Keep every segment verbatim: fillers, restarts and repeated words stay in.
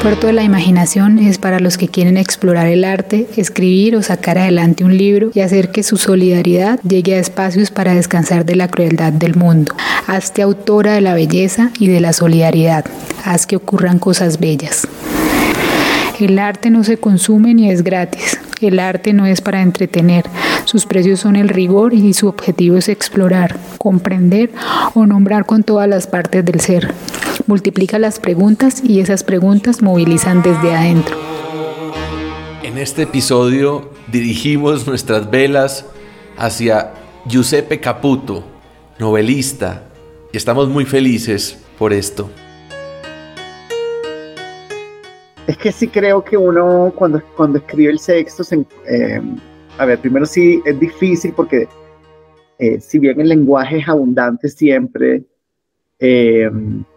Puerto de la Imaginación es para los que quieren explorar el arte, escribir o sacar adelante un libro y hacer que su solidaridad llegue a espacios para descansar de la crueldad del mundo. Hazte autora de la belleza y de la solidaridad. Haz que ocurran cosas bellas. El arte no se consume ni es gratis. El arte no es para entretener. Sus precios son el rigor y su objetivo es explorar, comprender o nombrar con todas las partes del ser. Multiplica las preguntas y esas preguntas movilizan desde adentro. En este episodio dirigimos nuestras velas hacia Giuseppe Caputo, novelista, y estamos muy felices por esto. Es que sí creo que uno cuando, cuando escribe el sexto, se, eh, a ver, primero sí es difícil porque eh, si bien el lenguaje es abundante siempre, eh,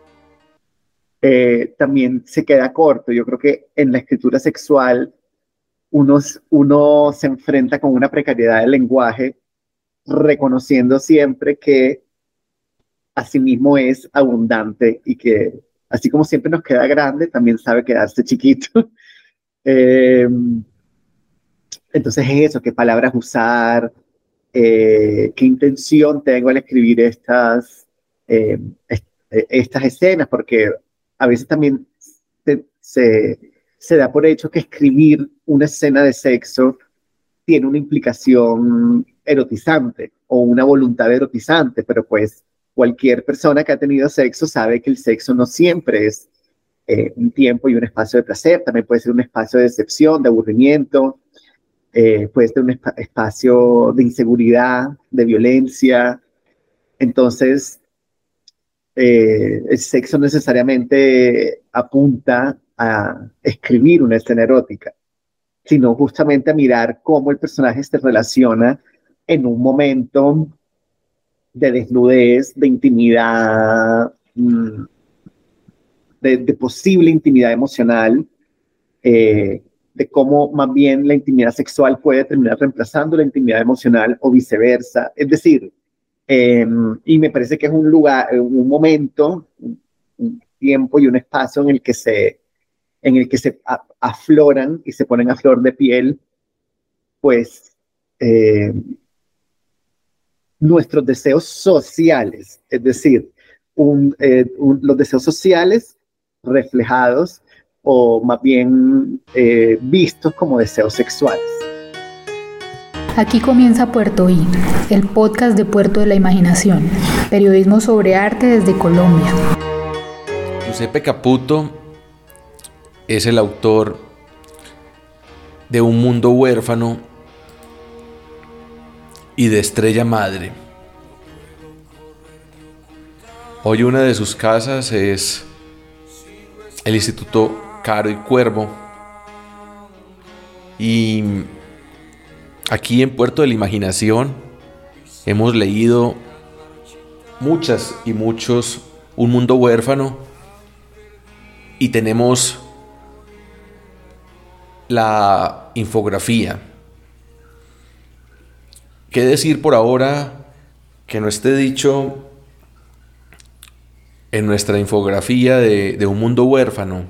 eh, también se queda corto. Yo creo que en la escritura sexual uno, uno se enfrenta con una precariedad del lenguaje, reconociendo siempre que asimismo es abundante y que así como siempre nos queda grande, también sabe quedarse chiquito. eh, entonces es eso, qué palabras usar, eh, qué intención tengo al escribir estas, eh, est estas escenas, porque a veces también se, se, se da por hecho que escribir una escena de sexo tiene una implicación erotizante o una voluntad erotizante, pero pues cualquier persona que ha tenido sexo sabe que el sexo no siempre es eh, un tiempo y un espacio de placer, también puede ser un espacio de decepción, de aburrimiento, eh, puede ser un esp- espacio de inseguridad, de violencia. Entonces, eh, el sexo necesariamente apunta a escribir una escena erótica, sino justamente a mirar cómo el personaje se relaciona en un momento de desnudez, de intimidad, de, de posible intimidad emocional, eh, de cómo más bien la intimidad sexual puede terminar reemplazando la intimidad emocional o viceversa. Es decir, eh, y me parece que es un lugar, un momento, un tiempo y un espacio en el que se, en el que se a, afloran y se ponen a flor de piel, pues, eh, nuestros deseos sociales, es decir, un, eh, un, los deseos sociales reflejados o más bien eh, vistos como deseos sexuales. Aquí comienza Puerto I, el podcast de Puerto de la Imaginación, periodismo sobre arte desde Colombia. Giuseppe Caputo es el autor de Un mundo huérfano y de Estrella Madre. Hoy una de sus casas es el Instituto Caro y Cuervo, y aquí en Puerto de la Imaginación hemos leído muchas y muchos Un mundo huérfano, y tenemos la infografía. ¿Qué decir por ahora que no esté dicho en nuestra infografía de, de Un mundo huérfano?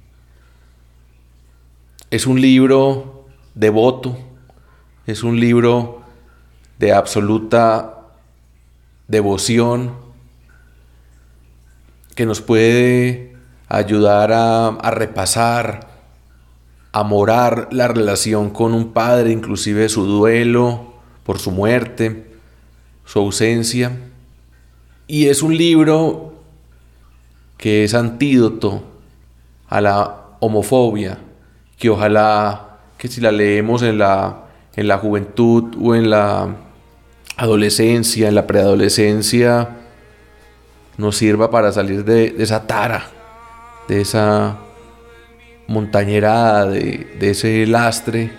Es un libro devoto, es un libro de absoluta devoción que nos puede ayudar a, a repasar, a morar la relación con un padre, inclusive su duelo por su muerte, su ausencia. Y es un libro que es antídoto a la homofobia, que ojalá que si la leemos en la, en la juventud o en la adolescencia, en la preadolescencia, nos sirva para salir de, de esa tara, de esa montañerada, de, de ese lastre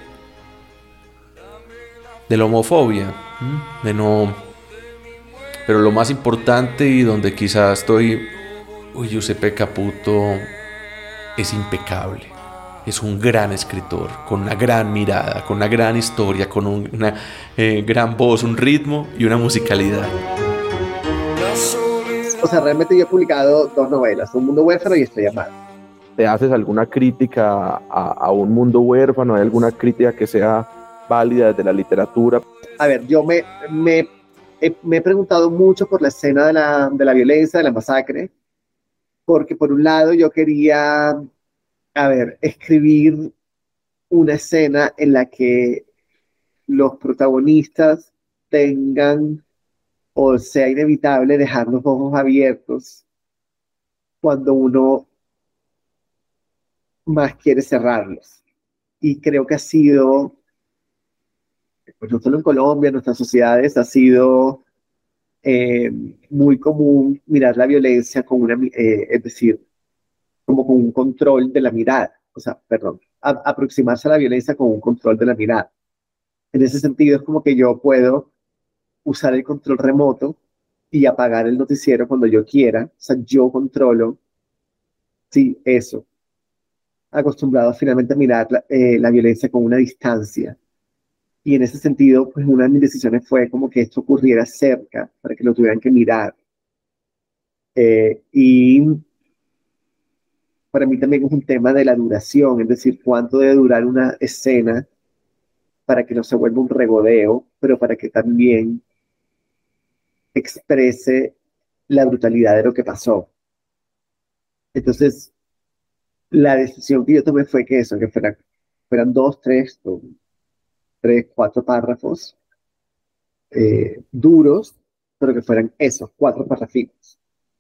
de la homofobia, de no. Pero lo más importante, y donde quizás estoy, uy, Giuseppe Caputo es impecable, es un gran escritor, con una gran mirada, con una gran historia, con un, una eh, gran voz, un ritmo y una musicalidad. O sea, realmente yo he publicado dos novelas, Un mundo huérfano y Estrella Madre. te haces alguna crítica a, a un mundo huérfano? ¿Hay alguna crítica que sea válida desde la literatura? A ver, yo me, me, he, me he preguntado mucho por la escena de la, de la violencia, de la masacre, porque por un lado yo quería, a ver, escribir una escena en la que los protagonistas tengan o sea inevitable dejar los ojos abiertos cuando uno más quiere cerrarlos. Y creo que ha sido, pues no solo en Colombia, en nuestras sociedades, ha sido eh, muy común mirar la violencia con una, eh, es decir, como con un control de la mirada, o sea, perdón, a, aproximarse a la violencia con un control de la mirada. En ese sentido es como que yo puedo usar el control remoto y apagar el noticiero cuando yo quiera, o sea, yo controlo, sí, eso, acostumbrado finalmente a mirar la, eh, la violencia con una distancia. Y en ese sentido, pues una de mis decisiones fue como que esto ocurriera cerca, para que lo tuvieran que mirar. Eh, y para mí también es un tema de la duración, es decir, cuánto debe durar una escena para que no se vuelva un regodeo, pero para que también exprese la brutalidad de lo que pasó. Entonces, la decisión que yo tomé fue que eso, que fueran, fueran dos, tres, o tres, cuatro párrafos eh, duros, pero que fueran esos cuatro párrafos.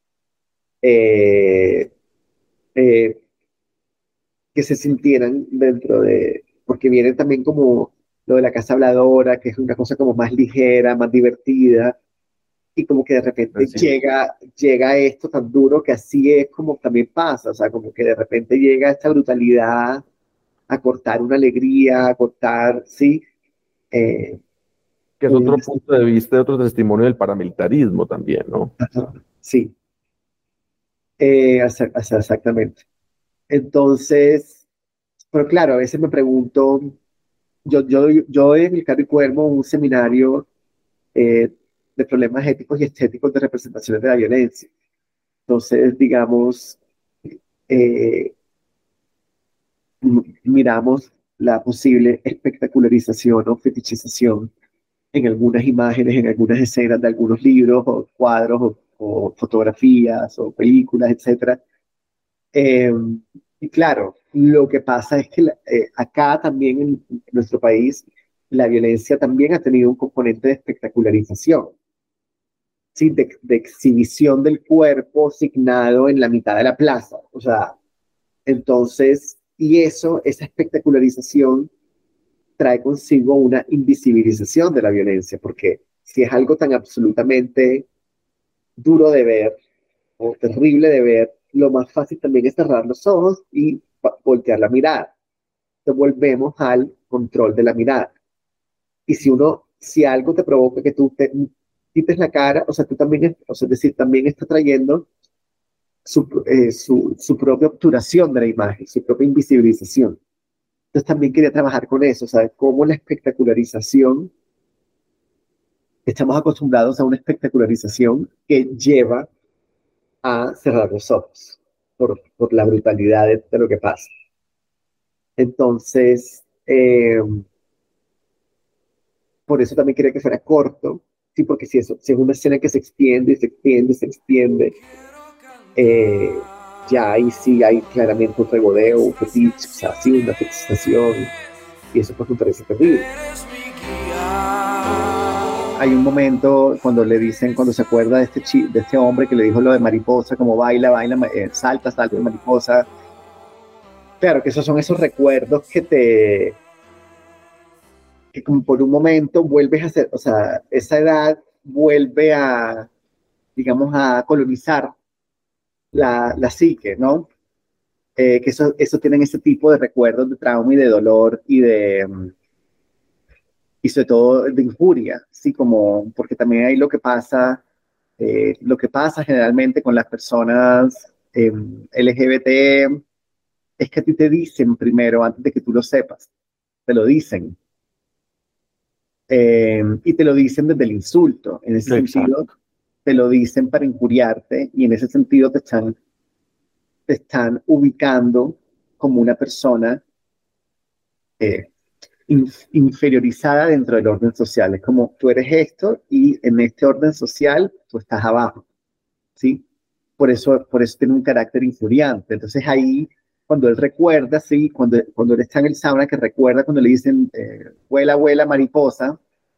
Eh, eh, que se sintieran dentro de, porque viene también como lo de la casa habladora, que es una cosa como más ligera, más divertida, y como que de repente Así. llega, llega esto tan duro que así es como también pasa, o sea, como que de repente llega esta brutalidad a cortar una alegría, a cortar, sí, eh, Que es un, otro punto de vista, otro testimonio del paramilitarismo también, ¿no? sí, eh, exactamente. Entonces, pero claro, a veces me pregunto, yo, yo, yo doy en el Carro y Cuervo un seminario eh, de problemas éticos y estéticos de representaciones de la violencia. Entonces, digamos, eh, miramos la posible espectacularización o fetichización en algunas imágenes, en algunas escenas de algunos libros o cuadros o, o fotografías o películas, etcétera. Eh, y claro, lo que pasa es que eh, acá también en, en nuestro país la violencia también ha tenido un componente de espectacularización, ¿sí? de, de exhibición del cuerpo signado en la mitad de la plaza. O sea, entonces, y eso, esa espectacularización trae consigo una invisibilización de la violencia, porque si es algo tan absolutamente duro de ver o terrible de ver, lo más fácil también es cerrar los ojos y voltear la mirada. Entonces volvemos al control de la mirada. Y si uno, si algo te provoca que tú te quites la cara, o sea, tú también, o sea, es decir, también está trayendo su, eh, su, su propia obturación de la imagen, su propia invisibilización. Entonces también quería trabajar con eso, ¿sabes? Cómo la espectacularización, estamos acostumbrados a una espectacularización que lleva a cerrar los ojos por, por la brutalidad de, de, lo que pasa. Entonces, eh, por eso también quería que fuera corto, sí, porque si, eso, si es una escena que se extiende, se extiende, se extiende, eh, ya ahí sí hay claramente un regodeo, un fetiche, o sea, sí, una fetichización, y eso pues me parece terrible. Hay un momento cuando le dicen, cuando se acuerda de este, chi, de este hombre que le dijo lo de mariposa, como baila, baila, eh, salta, salta, mariposa. Claro que esos son esos recuerdos que te, que como por un momento vuelves a ser, o sea, esa edad vuelve a, digamos, a colonizar la, la psique, ¿no? Eh, que eso, eso tienen ese tipo de recuerdos de trauma y de dolor y de, y sobre todo de injuria, sí, como, porque también hay lo que pasa, eh, lo que pasa generalmente con las personas eh, L G B T es que a ti te dicen primero, antes de que tú lo sepas, te lo dicen. Eh, y te lo dicen desde el insulto. En ese Exacto. sentido, te lo dicen para injuriarte y en ese sentido te están, te están ubicando como una persona eh, inf- inferiorizada dentro del orden social. Es como tú eres esto y en este orden social tú estás abajo, ¿sí? Por eso, por eso tiene un carácter infuriante. Entonces ahí, cuando él recuerda, ¿sí? Cuando, cuando él está en el sauna, que recuerda cuando le dicen, eh, vuela, vuela, mariposa,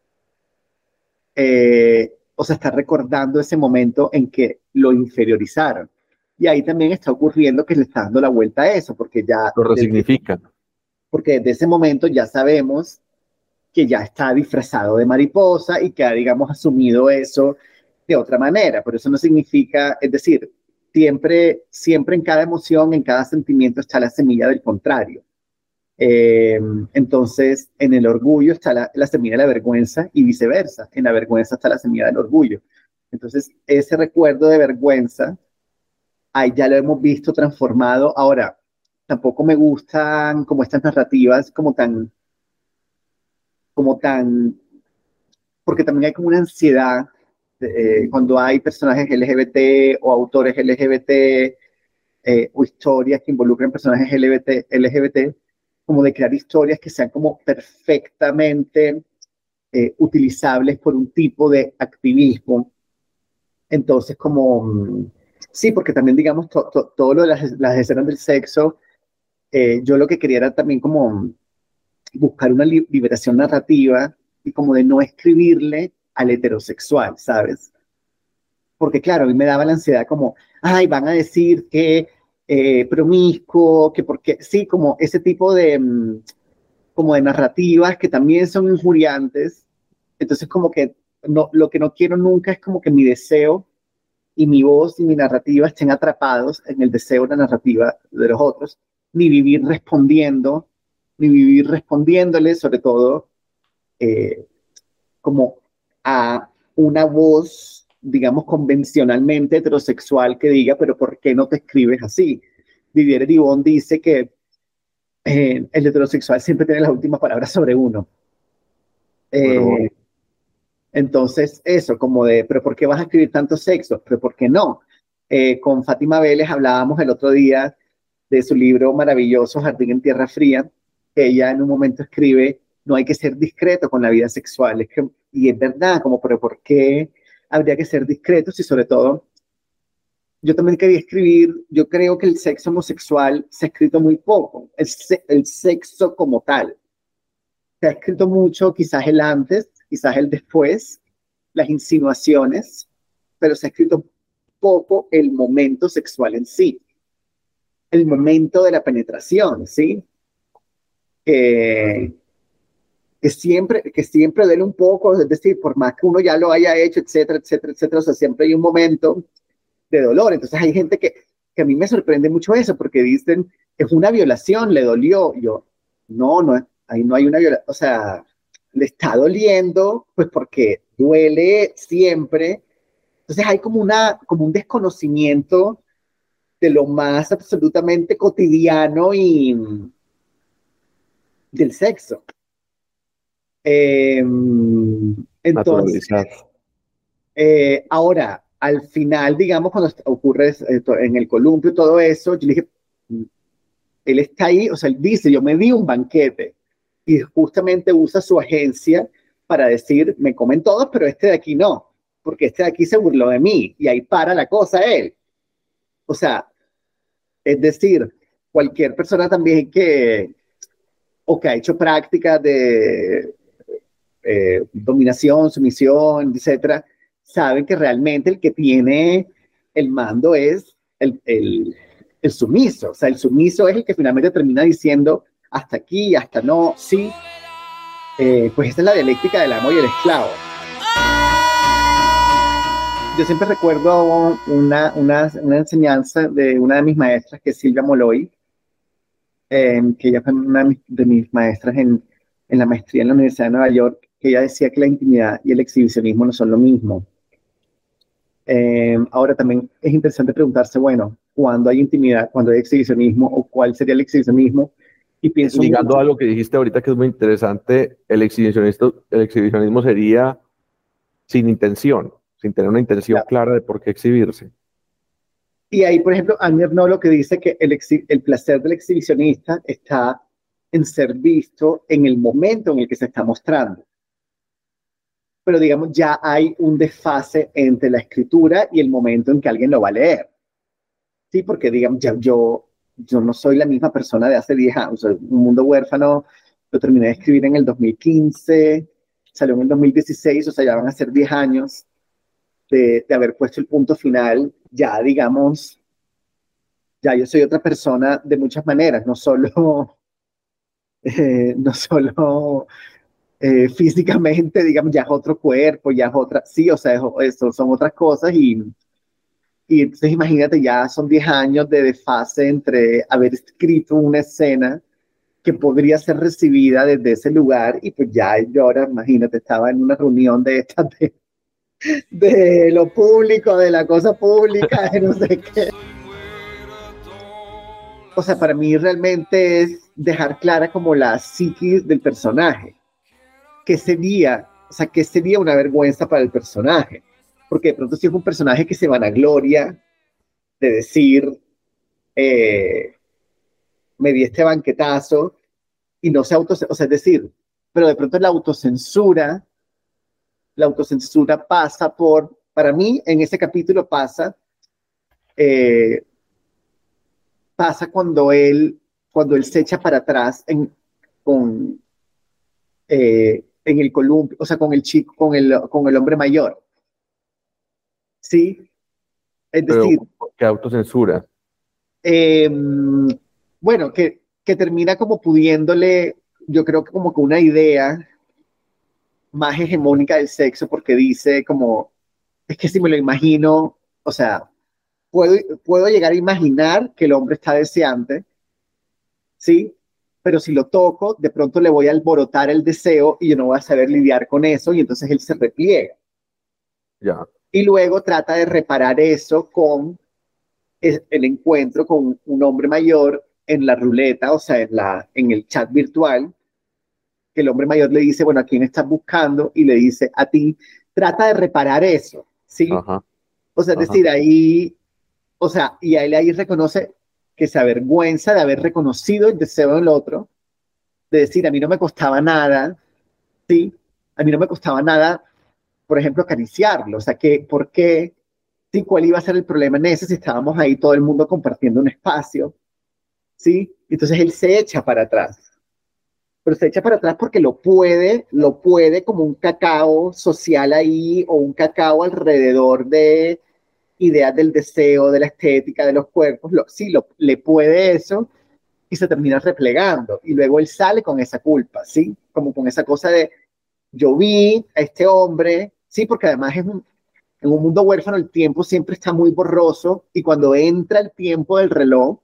eh, o sea, está recordando ese momento en que lo inferiorizaron. Y ahí también está ocurriendo que le está dando la vuelta a eso, porque ya, Lo desde, resignifica. porque desde ese momento ya sabemos que ya está disfrazado de mariposa y que ha, digamos, asumido eso de otra manera. Pero eso no significa, es decir, siempre, siempre en cada emoción, en cada sentimiento está la semilla del contrario. Eh, entonces, en el orgullo está la, la semilla de la vergüenza y viceversa. En la vergüenza está la semilla del orgullo. Entonces, ese recuerdo de vergüenza, ahí ya lo hemos visto transformado. Ahora, tampoco me gustan como estas narrativas como tan, como tan, porque también hay como una ansiedad eh, cuando hay personajes L G B T o autores L G B T eh, o historias que involucran personajes L G B T, L G B T, como de crear historias que sean como perfectamente eh, utilizables por un tipo de activismo. Entonces, como, mm, sí, porque también, digamos, to, to, todo lo de las, las escenas del sexo, eh, yo lo que quería era también como buscar una li liberación narrativa y como de no escribirle al heterosexual, ¿sabes? Porque claro, a mí me daba la ansiedad como, ay, van a decir que eh, promiscuo, que porque, sí, como ese tipo de, mm, como de narrativas que también son injuriantes. Entonces como que no, lo que no quiero nunca es como que mi deseo y mi voz y mi narrativa estén atrapados en el deseo de la narrativa de los otros, ni vivir respondiendo, ni vivir respondiéndole, sobre todo, eh, como a una voz, digamos, convencionalmente heterosexual que diga, pero ¿por qué no te escribes así? Didier Eribon dice que eh, el heterosexual siempre tiene las últimas palabras sobre uno. Bueno, Eh, entonces, eso, como de, pero ¿por qué vas a escribir tanto sexo? Pero ¿por qué no? Eh, con Fátima Vélez hablábamos el otro día de su libro maravilloso, Jardín en Tierra Fría, que ella en un momento escribe, no hay que ser discreto con la vida sexual. Es que, y es verdad, como, pero ¿por qué habría que ser discretos? Y sobre todo, yo también quería escribir, yo creo que el sexo homosexual se ha escrito muy poco, el, se, el sexo como tal. Se ha escrito mucho, quizás el antes, quizás el después, las insinuaciones, pero se ha escrito poco el momento sexual en sí, el momento de la penetración, ¿sí? Que, que siempre, que siempre duele un poco, es decir, por más que uno ya lo haya hecho, etcétera, etcétera, etcétera, o sea, siempre hay un momento de dolor. Entonces hay gente que, que a mí me sorprende mucho eso, porque dicen, es una violación, le dolió. Yo, no, no, ahí no hay una violación, o sea, le está doliendo, pues porque duele siempre. Entonces hay como, una, como un desconocimiento de lo más absolutamente cotidiano y del sexo. Eh, entonces, naturalizar. eh, ahora, al final, digamos, cuando ocurre eh, en el columpio y todo eso, yo le dije, él está ahí, o sea, él dice, yo me di un banquete y justamente usa su agencia para decir, me comen todos, pero este de aquí no, porque este de aquí se burló de mí y ahí para la cosa él. O sea, es decir, cualquier persona también que, o que ha hecho prácticas de eh, dominación, sumisión, etcétera, saben que realmente el que tiene el mando es el, el, el sumiso. O sea, el sumiso es el que finalmente termina diciendo hasta aquí, hasta no, sí. Eh, pues esa es la dialéctica del amo y el esclavo. Yo siempre recuerdo una, una, una enseñanza de una de mis maestras, que es Silvia Moloy, eh, que ella fue una de mis maestras en, en la maestría en la Universidad de Nueva York, que ella decía que la intimidad y el exhibicionismo no son lo mismo. Eh, ahora también es interesante preguntarse, bueno, ¿cuándo hay intimidad, cuándo hay exhibicionismo o cuál sería el exhibicionismo? Y pienso Ligando mucho, a lo que dijiste ahorita, que es muy interesante, el exhibicionismo, el exhibicionismo sería sin intención, sin tener una intención claro, clara de por qué exhibirse. Y ahí, por ejemplo, Annie Ernaux lo que dice que el, el placer del exhibicionista está en ser visto en el momento en el que se está mostrando. Pero digamos, ya hay un desfase entre la escritura y el momento en que alguien lo va a leer. Sí, porque digamos, ya yo, yo no soy la misma persona de hace diez años. O sea, Un Mundo Huérfano lo terminé de escribir en el dos mil quince, salió en el dos mil dieciséis, o sea, ya van a ser diez años de, de haber puesto el punto final. Ya, digamos, ya yo soy otra persona de muchas maneras, no solo, eh, no solo eh, físicamente, digamos, ya es otro cuerpo, ya es otra, sí, o sea, es, eso son otras cosas y, y entonces imagínate, ya son diez años de desfase entre haber escrito una escena que podría ser recibida desde ese lugar y pues ya yo ahora, imagínate, estaba en una reunión de estas de, de lo público, de la cosa pública, de no sé qué. O sea, para mí realmente es dejar clara como la psiquis del personaje. ¿Qué sería? O sea, ¿qué sería una vergüenza para el personaje? Porque de pronto si es un personaje que se vanagloria de decir, eh, me di este banquetazo y no se auto, o sea, es decir, pero de pronto la autocensura, la autocensura pasa por, para mí en ese capítulo pasa, eh, pasa cuando él, cuando él se echa para atrás en, con, eh, en el columpio, o sea, con el chico, con el, con el hombre mayor. ¿Sí? Es Pero, decir, ¿qué autocensura? eh, bueno, que, que termina como pudiéndole, yo creo que como que una idea más hegemónica del sexo, porque dice como, es que si me lo imagino, o sea, puedo, puedo llegar a imaginar que el hombre está deseante, ¿sí? Pero si lo toco, de pronto le voy a alborotar el deseo y yo no voy a saber lidiar con eso y entonces él se repliega. Ya. Y luego trata de reparar eso con el, el encuentro con un hombre mayor en la ruleta, o sea, en, la, en el chat virtual, que el hombre mayor le dice, bueno, ¿a quién estás buscando? Y le dice, a ti, trata de reparar eso, ¿sí? Ajá. O sea, es Ajá. decir, ahí, o sea, y a él ahí reconoce que se avergüenza de haber reconocido el deseo del otro, de decir, a mí no me costaba nada, ¿sí? A mí no me costaba nada, por ejemplo, acariciarlo, o sea, que, ¿por qué? ¿Sí? ¿Cuál iba a ser el problema en eso si estábamos ahí todo el mundo compartiendo un espacio? ¿Sí? Entonces él se echa para atrás, pero se echa para atrás porque lo puede, lo puede como un cacao social ahí o un cacao alrededor de ideas del deseo, de la estética, de los cuerpos, lo, sí, lo, le puede eso y se termina replegando y luego él sale con esa culpa, ¿sí? Como con esa cosa de yo vi a este hombre, sí, porque además es un, en un mundo huérfano el tiempo siempre está muy borroso y cuando entra el tiempo del reloj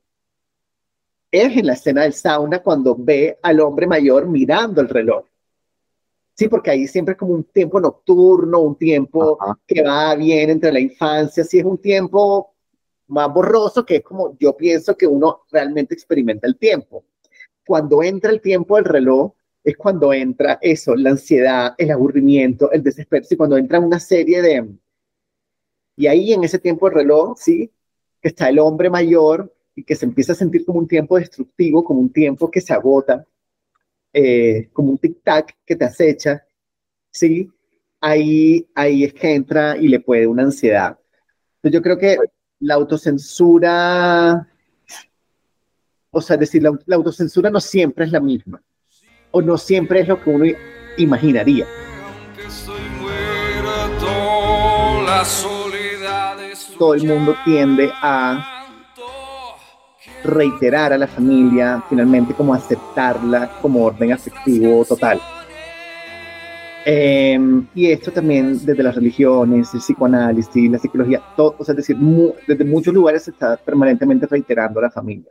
es en la escena del sauna cuando ve al hombre mayor mirando el reloj. Sí, porque ahí siempre es como un tiempo nocturno, un tiempo Ajá. que va bien entre la infancia, sí es un tiempo más borroso que es como yo pienso que uno realmente experimenta el tiempo. Cuando entra el tiempo del reloj es cuando entra eso, la ansiedad, el aburrimiento, el desespero, sí, cuando entra una serie de... Y ahí en ese tiempo del reloj, sí, que está el hombre mayor y que se empieza a sentir como un tiempo destructivo, como un tiempo que se agota, eh, como un tic-tac que te acecha, ¿sí? Ahí, ahí es que entra y le puede una ansiedad. Entonces yo creo que la autocensura, o sea, es decir, la, la autocensura no siempre es la misma, o no siempre es lo que uno imaginaría. Todo el mundo tiende a reiterar a la familia, finalmente como aceptarla como orden afectivo total. Eh, y esto también desde las religiones, el psicoanálisis, la psicología, todo, o sea, es decir, mu desde muchos lugares se está permanentemente reiterando a la familia.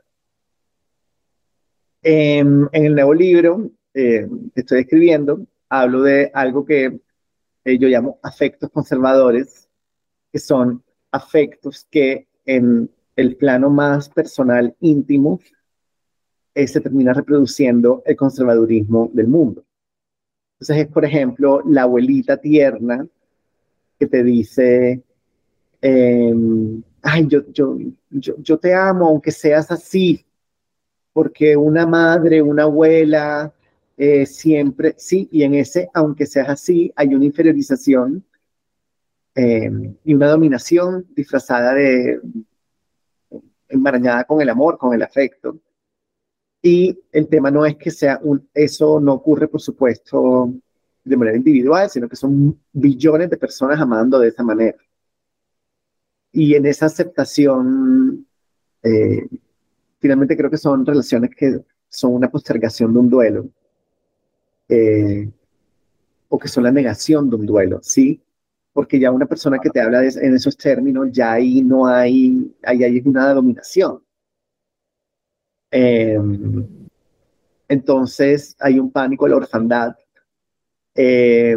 Eh, en el nuevo libro eh, que estoy escribiendo, hablo de algo que eh, yo llamo afectos conservadores, que son afectos que en el plano más personal, íntimo, eh, se termina reproduciendo el conservadurismo del mundo. Entonces es, por ejemplo, la abuelita tierna que te dice, eh, ay, yo, yo, yo, yo te amo aunque seas así, porque una madre, una abuela, eh, siempre, sí, y en ese, aunque seas así, hay una inferiorización eh, y una dominación disfrazada de, enmarañada con el amor, con el afecto. Y el tema no es que sea un, eso no ocurre, por supuesto, de manera individual, sino que son billones de personas amando de esa manera. Y en esa aceptación, eh, finalmente creo que son relaciones que son una postergación de un duelo, eh, o que son la negación de un duelo, ¿sí? Porque ya una persona que te habla de, en esos términos, ya ahí no hay, ahí hay una dominación. Eh, entonces hay un pánico a la orfandad. Eh,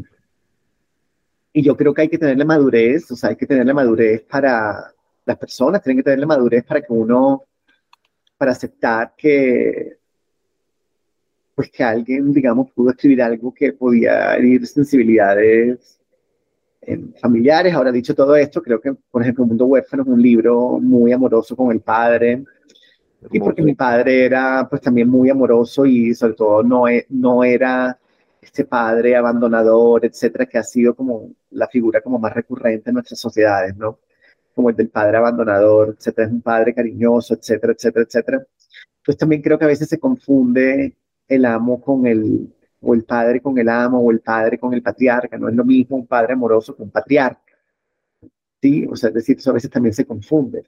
y yo creo que hay que tener la madurez, o sea, hay que tener la madurez para las personas, tienen que tener la madurez para que uno, para aceptar que, pues que alguien, digamos, pudo escribir algo que podía herir sensibilidades eh, familiares. Ahora, dicho todo esto, creo que, por ejemplo, Mundo Huérfano es un libro muy amoroso con el padre, y porque Hermoso. mi padre era, pues, también muy amoroso y sobre todo no, e- no era este padre abandonador, etcétera, que ha sido como la figura como más recurrente en nuestras sociedades, ¿no? Como el del padre abandonador, etcétera, es un padre cariñoso, etcétera, etcétera, etcétera. Pues también creo que a veces se confunde el amo con el, o el padre con el amo, o el padre con el patriarca. No es lo mismo un padre amoroso que un patriarca, ¿sí? O sea, es decir, eso a veces también se confunde.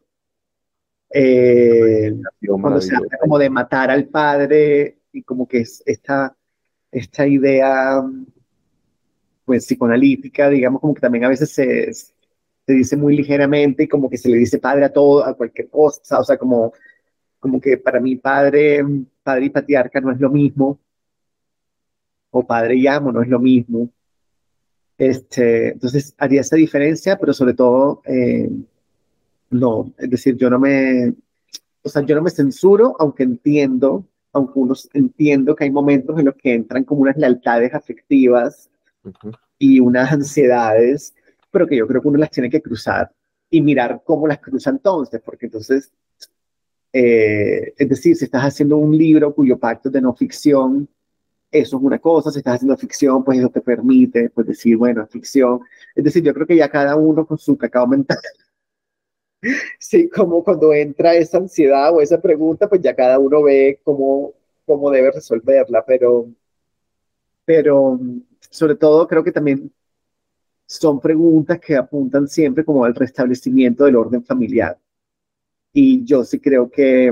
Eh, Ha sido cuando se maravilloso. habla como de matar al padre y como que es esta, esta idea, pues, psicoanalítica, digamos, como que también a veces se, se dice muy ligeramente y como que se le dice padre a todo, a cualquier cosa, o sea, como, como que para mí padre, padre y patriarca no es lo mismo, o padre y amo no es lo mismo. Este, entonces haría esa diferencia, pero sobre todo, eh, no, es decir, yo no me, o sea, yo no me censuro, aunque entiendo, aunque uno entiendo que hay momentos en los que entran como unas lealtades afectivas Ujú. y unas ansiedades, pero que yo creo que uno las tiene que cruzar y mirar cómo las cruza entonces, porque entonces, eh, es decir, si estás haciendo un libro cuyo pacto es de no ficción, eso es una cosa. Si estás haciendo ficción, pues eso te permite, pues, decir, bueno, es ficción. Es decir, yo creo que ya cada uno con su cacao mental, sí, como cuando entra esa ansiedad o esa pregunta, pues ya cada uno ve cómo, cómo debe resolverla, pero, pero sobre todo creo que también son preguntas que apuntan siempre como al restablecimiento del orden familiar. Y yo sí creo que,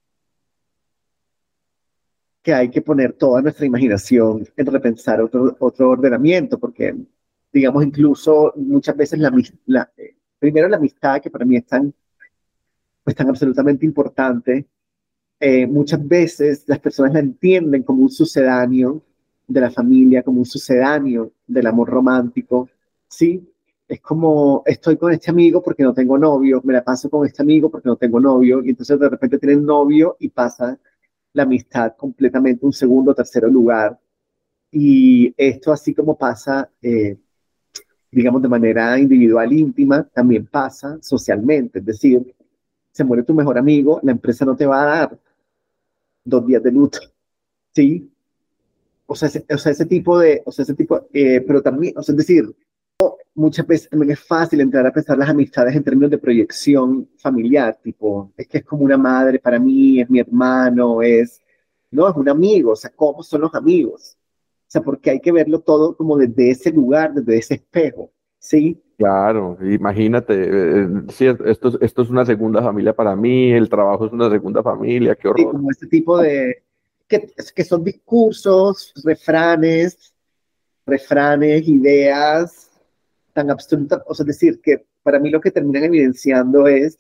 que hay que poner toda nuestra imaginación en repensar otro, otro ordenamiento, porque, digamos, incluso muchas veces la, mis- la eh, primero la amistad, que para mí es tan, pues, tan absolutamente importante, eh, muchas veces las personas la entienden como un sucedáneo de la familia, como un sucedáneo del amor romántico, ¿sí? Es como, estoy con este amigo porque no tengo novio, me la paso con este amigo porque no tengo novio, y entonces de repente tienen novio y pasa la amistad completamente un segundo o tercero lugar. Y esto, así como pasa, eh, digamos, de manera individual, íntima, también pasa socialmente. Es decir, se muere tu mejor amigo, la empresa no te va a dar dos días de luto, ¿sí? O sea, ese, o sea, ese tipo de, o sea, ese tipo, eh, pero también, o sea, es decir, muchas veces también es fácil entrar a pensar las amistades en términos de proyección familiar, tipo, es que es como una madre para mí, es mi hermano, es, no, es un amigo, o sea, ¿cómo son los amigos? O sea, porque hay que verlo todo como desde ese lugar, desde ese espejo, ¿sí? Claro, imagínate, eh, sí, esto, es- esto es una segunda familia para mí, el trabajo es una segunda familia, qué Sí, horror. como ese tipo de, que, que son discursos, refranes, refranes, ideas tan absolutas, o sea, es decir, que para mí lo que terminan evidenciando es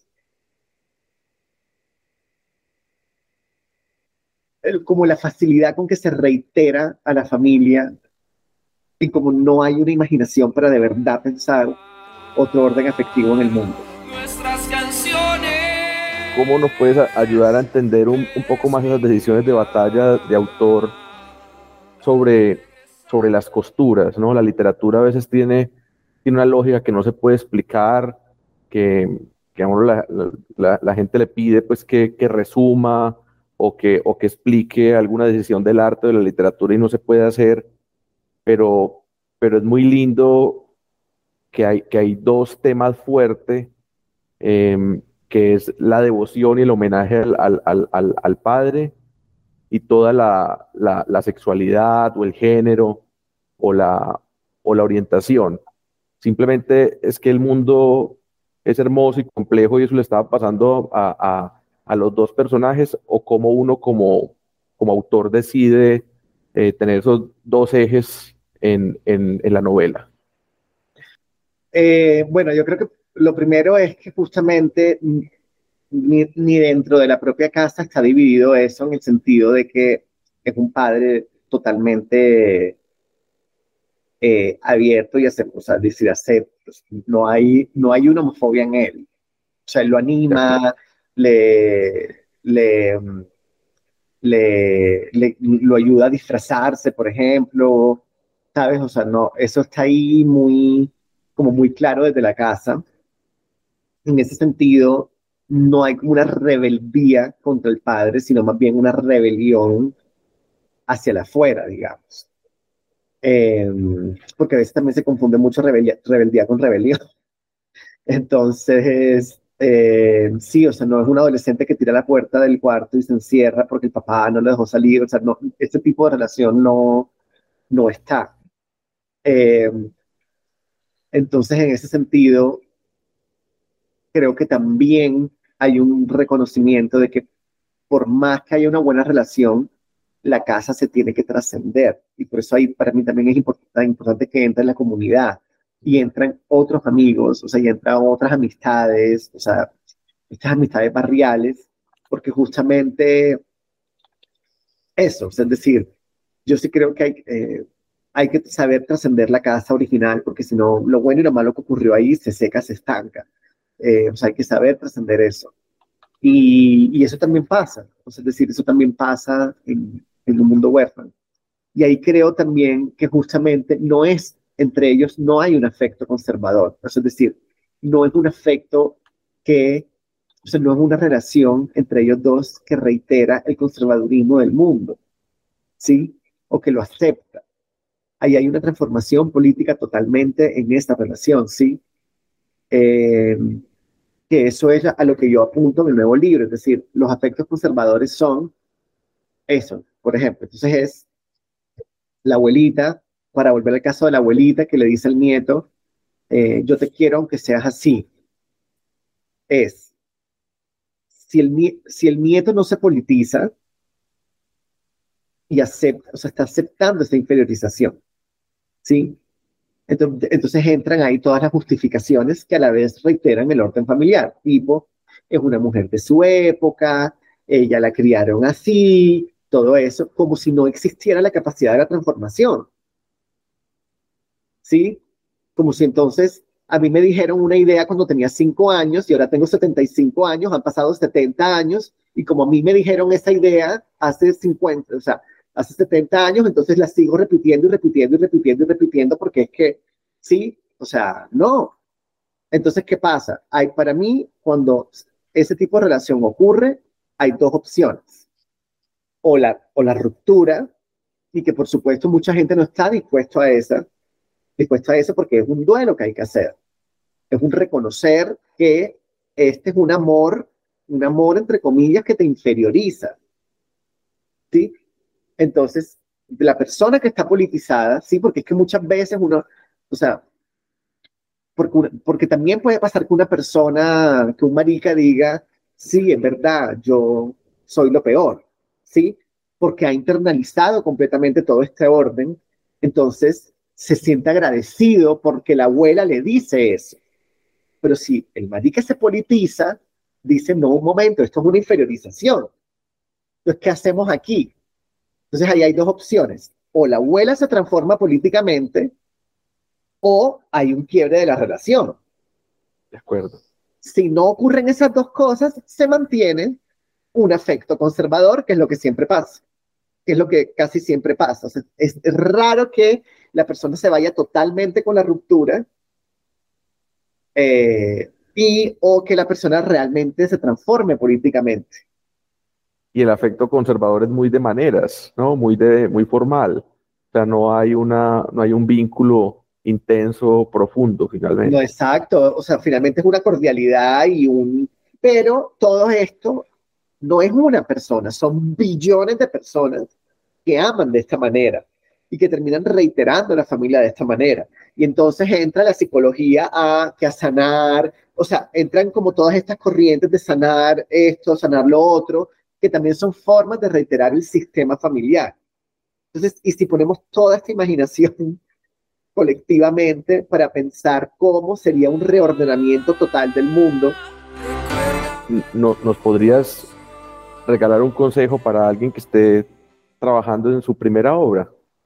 el- como la facilidad con que se reitera a la familia y como no hay una imaginación para de verdad pensar otro orden afectivo en el mundo. Nuestras canciones. ¿Cómo nos puedes a- ayudar a entender un, un poco más esas decisiones de batalla de autor sobre, sobre las costuras, ¿no? La literatura a veces tiene, tiene una lógica que no se puede explicar, que, que digamos, la, la, la gente le pide pues que, que resuma o que, o que explique alguna decisión del arte o de la literatura y no se puede hacer, pero, pero es muy lindo que hay, que hay dos temas fuertes, eh, que es la devoción y el homenaje al, al, al, al, al padre y toda la, la, la sexualidad o el género o la, o la orientación. Simplemente es que el mundo es hermoso y complejo y eso le estaba pasando a, a, a los dos personajes o cómo uno como, como autor decide eh, tener esos dos ejes en, en, en la novela. Eh, bueno, yo creo que lo primero es que justamente ni, ni dentro de la propia casa está dividido eso en el sentido de que es un padre totalmente eh, abierto y acepto, o sea, decir acepto. No hay, no hay una homofobia en él. O sea, él lo De acuerdo. anima, le, le, le, le- lo ayuda a disfrazarse, por ejemplo, ¿sabes? O sea, no, eso está ahí muy, como muy claro desde la casa. En ese sentido, no hay como una rebeldía contra el padre, sino más bien una rebelión hacia la afuera, digamos. Eh, porque a veces también se confunde mucho rebeldía, rebeldía con rebelión. Entonces, eh, sí, o sea, no es un adolescente que tira la puerta del cuarto y se encierra porque el papá no le dejó salir, o sea, no, este tipo de relación no, no está. Eh, entonces, en ese sentido, creo que también hay un reconocimiento de que por más que haya una buena relación, la casa se tiene que trascender. Y por eso ahí para mí también es importante, importante que entre en la comunidad y entran otros amigos, o sea, y entran otras amistades, o sea, estas amistades barriales, porque justamente eso, o sea, es decir, yo sí creo que hay, eh, hay que saber trascender la casa original, porque si no, lo bueno y lo malo que ocurrió ahí se seca, se estanca. Eh, o sea, hay que saber trascender eso. Y, y eso también pasa, o sea, es decir, eso también pasa en, en un mundo huérfano. Y ahí creo también que justamente no es, entre ellos no hay un afecto conservador, o sea, es decir, no es un afecto que, o sea, no es una relación entre ellos dos que reitera el conservadurismo del mundo, ¿sí? O que lo acepta. Ahí hay una transformación política totalmente en esta relación, ¿sí? Eh, que eso es a lo que yo apunto en el nuevo libro, es decir, los afectos conservadores son eso, por ejemplo, entonces es la abuelita, para volver al caso de la abuelita que le dice al nieto, eh, yo te quiero aunque seas así, es, si el, si el nieto no se politiza y acepta, o sea, está aceptando esta inferiorización, ¿sí? Entonces, entonces entran ahí todas las justificaciones que a la vez reiteran el orden familiar, tipo, es una mujer de su época, ella la criaron así, todo eso, como si no existiera la capacidad de la transformación, ¿sí? Como si entonces a mí me dijeron una idea cuando tenía cinco años y ahora tengo setenta y cinco años, han pasado setenta años, y como a mí me dijeron esa idea hace cincuenta, o sea, hace setenta años, entonces la sigo repitiendo y repitiendo y repitiendo y repitiendo porque es que, sí, o sea, no. Entonces, ¿qué pasa? Hay, para mí, cuando ese tipo de relación ocurre, hay dos opciones. O la, o la ruptura, y que por supuesto mucha gente no está dispuesto a esa, dispuesto a eso porque es un duelo que hay que hacer. Es un reconocer que este es un amor, un amor entre comillas que te inferioriza, ¿sí? Entonces, la persona que está politizada, sí, porque es que muchas veces uno, o sea, porque, porque también puede pasar que una persona, que un marica diga, sí, es verdad, yo soy lo peor, ¿sí? Porque ha internalizado completamente todo este orden, entonces se siente agradecido porque la abuela le dice eso. Pero si el marica se politiza, dice, no, un momento, esto es una inferiorización. Entonces, ¿qué hacemos aquí? Entonces, ahí hay dos opciones. O la abuela se transforma políticamente o hay un quiebre de la relación. De acuerdo. Si no ocurren esas dos cosas, se mantiene un afecto conservador, que es lo que siempre pasa, que es lo que casi siempre pasa. O sea, es, es raro que la persona se vaya totalmente con la ruptura, eh, y o que la persona realmente se transforme políticamente. Y el afecto conservador es muy de maneras, ¿no? Muy de, muy formal. O sea, no hay una, no hay un vínculo intenso, profundo, No, finalmente. exacto, o sea, finalmente es una cordialidad y un... Pero todo esto no es una persona, son billones de personas que aman de esta manera y que terminan reiterando a la familia de esta manera. Y entonces entra la psicología a, que a sanar, o sea, entran como todas estas corrientes de sanar esto, sanar lo otro, que también son formas de reiterar el sistema familiar. Entonces, y si ponemos toda esta imaginación colectivamente para pensar cómo sería un reordenamiento total del mundo, No, ¿nos podrías regalar un consejo para alguien que esté trabajando en su primera obra?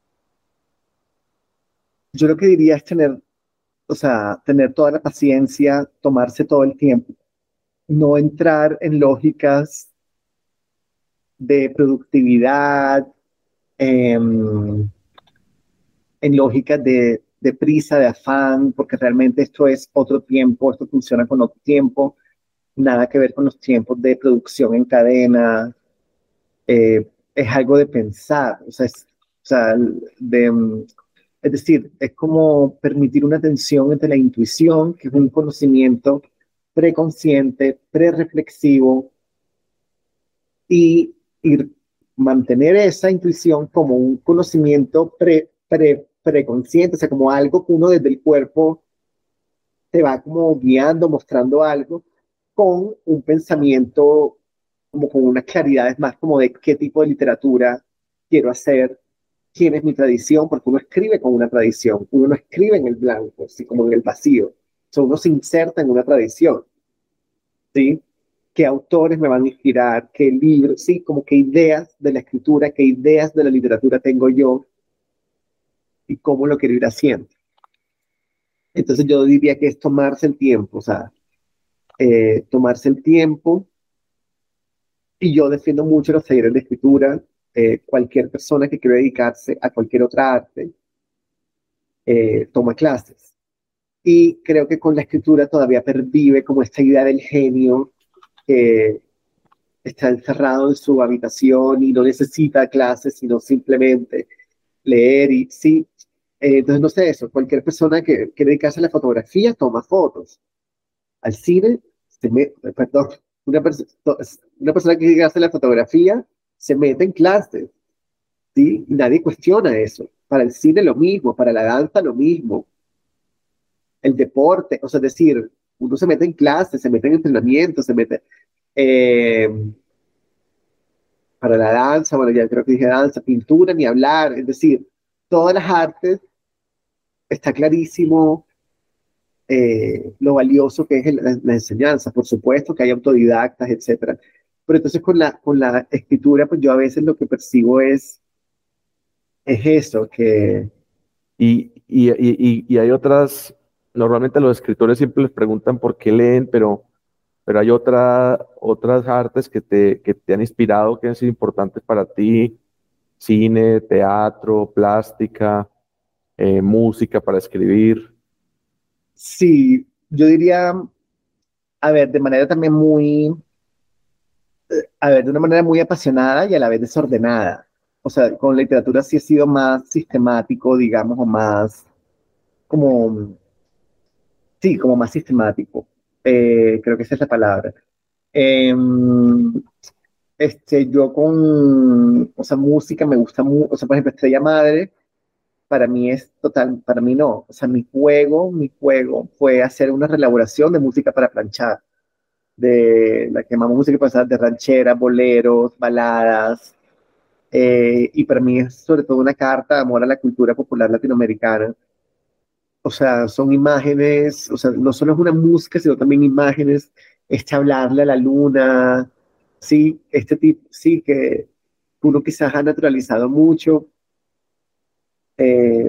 yo lo que diría es tener, o sea, tener toda la paciencia, tomarse todo el tiempo, no entrar en lógicas de productividad, em, en lógicas de, de prisa, de afán, porque realmente esto es otro tiempo, esto funciona con otro tiempo, nada que ver con los tiempos de producción en cadena, eh, es algo de pensar, o sea, es, o sea, de, mm, es decir, es como permitir una tensión entre la intuición, que es un conocimiento preconsciente, prereflexivo, y, y mantener esa intuición como un conocimiento pre, pre, preconsciente, o sea, como algo que uno desde el cuerpo te va como guiando, mostrando algo, con un pensamiento, como con unas claridades más como de qué tipo de literatura quiero hacer, quién es mi tradición, porque uno escribe con una tradición, uno no escribe en el blanco, así como en el vacío, o sea, uno se inserta en una tradición, ¿sí? ¿Qué autores me van a inspirar? ¿Qué libros? Sí, como qué ideas de la escritura, qué ideas de la literatura tengo yo y cómo lo quiero ir haciendo. Entonces yo diría que es tomarse el tiempo, o sea, eh, tomarse el tiempo, y yo defiendo mucho los talleres de escritura. Eh, cualquier persona que quiera dedicarse a cualquier otra arte, eh, toma clases. Y creo que con la escritura todavía pervive como esta idea del genio que está encerrado en su habitación y no necesita clases, sino simplemente leer y sí. Eh, entonces, no sé eso, cualquier persona que quiere dedicarse a la fotografía toma fotos. Al cine, se me, perdón, una, perso una persona que quiere dedicarse a la fotografía se mete en clases, ¿sí? Y nadie cuestiona eso. Para el cine lo mismo, para la danza lo mismo, el deporte, o sea, es decir, uno se mete en clases, se mete en entrenamiento, se mete... Eh, para la danza, bueno, ya creo que dije danza, pintura, ni hablar, es decir, todas las artes, está clarísimo eh, lo valioso que es el- la, la enseñanza, por supuesto que hay autodidactas, etcétera. Pero entonces con la, con la escritura, pues yo a veces lo que percibo es, es eso, que Y, y, y, y- y hay otras, normalmente los escritores siempre les preguntan por qué leen, pero, pero hay otra, otras artes que te, que te han inspirado, que han sido importantes para ti: cine, teatro, plástica, eh, música para escribir. sí, yo diría, a ver, de manera también muy, a ver, de una manera muy apasionada y a la vez desordenada. O sea, con literatura sí he sido más sistemático, digamos, o más como, sí, como más sistemático. Eh, creo que esa es la palabra. Em, este, yo con, o sea, música me gusta mucho, o sea, por ejemplo, Estrella Madre, para mí es total, para mí no. O sea, mi juego, mi juego fue hacer una reelaboración de música para planchar, de la que llamamos música para planchar, de rancheras, boleros, baladas, eh, y para mí es sobre todo una carta de amor a la cultura popular latinoamericana. O sea, son imágenes, o sea, no solo es una música, sino también imágenes, este hablarle a la luna, sí, este tipo, sí, que uno quizás ha naturalizado mucho. Eh,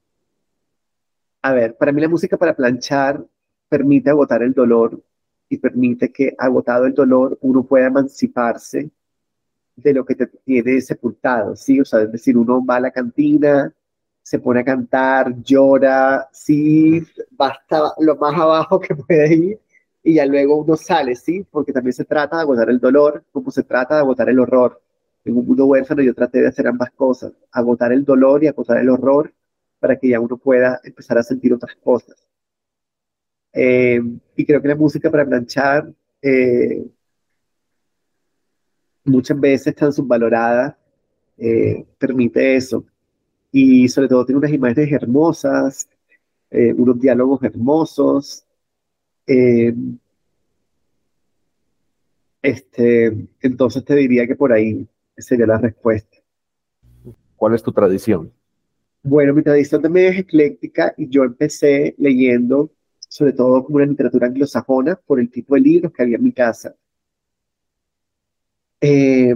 a ver, para mí la música para planchar permite agotar el dolor y permite que, agotado el dolor, uno pueda emanciparse de lo que te tiene sepultado, ¿sí? O sea, es decir, uno va a la cantina, se pone a cantar, llora, sí, va hasta lo más abajo que puede ir y ya luego uno sale, ¿sí? Porque también se trata de agotar el dolor, como se trata de agotar el horror. En un mundo huérfano yo traté de hacer ambas cosas, agotar el dolor y agotar el horror para que ya uno pueda empezar a sentir otras cosas. Eh, y creo que la música para planchar eh, muchas veces tan subvalorada eh, permite eso. Y sobre todo tiene unas imágenes hermosas, eh, unos diálogos hermosos. eh, este, entonces te diría que por ahí sería la respuesta. ¿Cuál es tu tradición? Bueno, mi tradición también es ecléctica y yo empecé leyendo sobre todo como una literatura anglosajona por el tipo de libros que había en mi casa. Eh,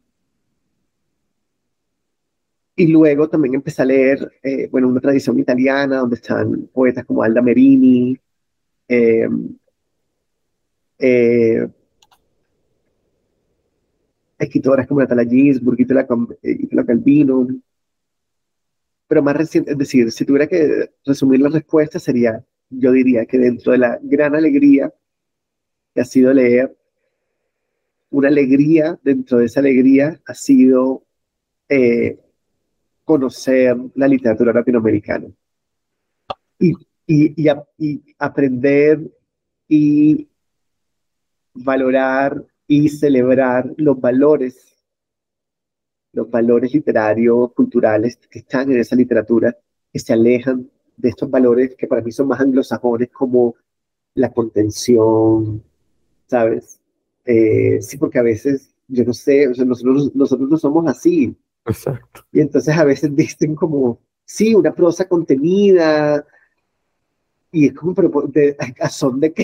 y luego también empecé a leer, eh, bueno, una tradición italiana donde están poetas como Alda Merini, eh, eh, escritoras como Natalia Ginzburg, Italo Cal- eh, Italo Calvino, pero más reciente, es decir, si tuviera que resumir la respuesta sería, yo diría que dentro de la gran alegría que ha sido leer, una alegría, dentro de esa alegría ha sido eh, conocer la literatura latinoamericana y, y, y, a- y aprender y valorar y celebrar los valores, los valores literarios, culturales que están en esa literatura, que se alejan de estos valores que para mí son más anglosajones como la contención, ¿sabes? Eh, sí, porque a veces, yo no sé, o sea, nosotros, nosotros no somos así. Exacto. Y entonces a veces dicen como, sí, una prosa contenida, y es como, pero ¿por- de, ¿a son de qué?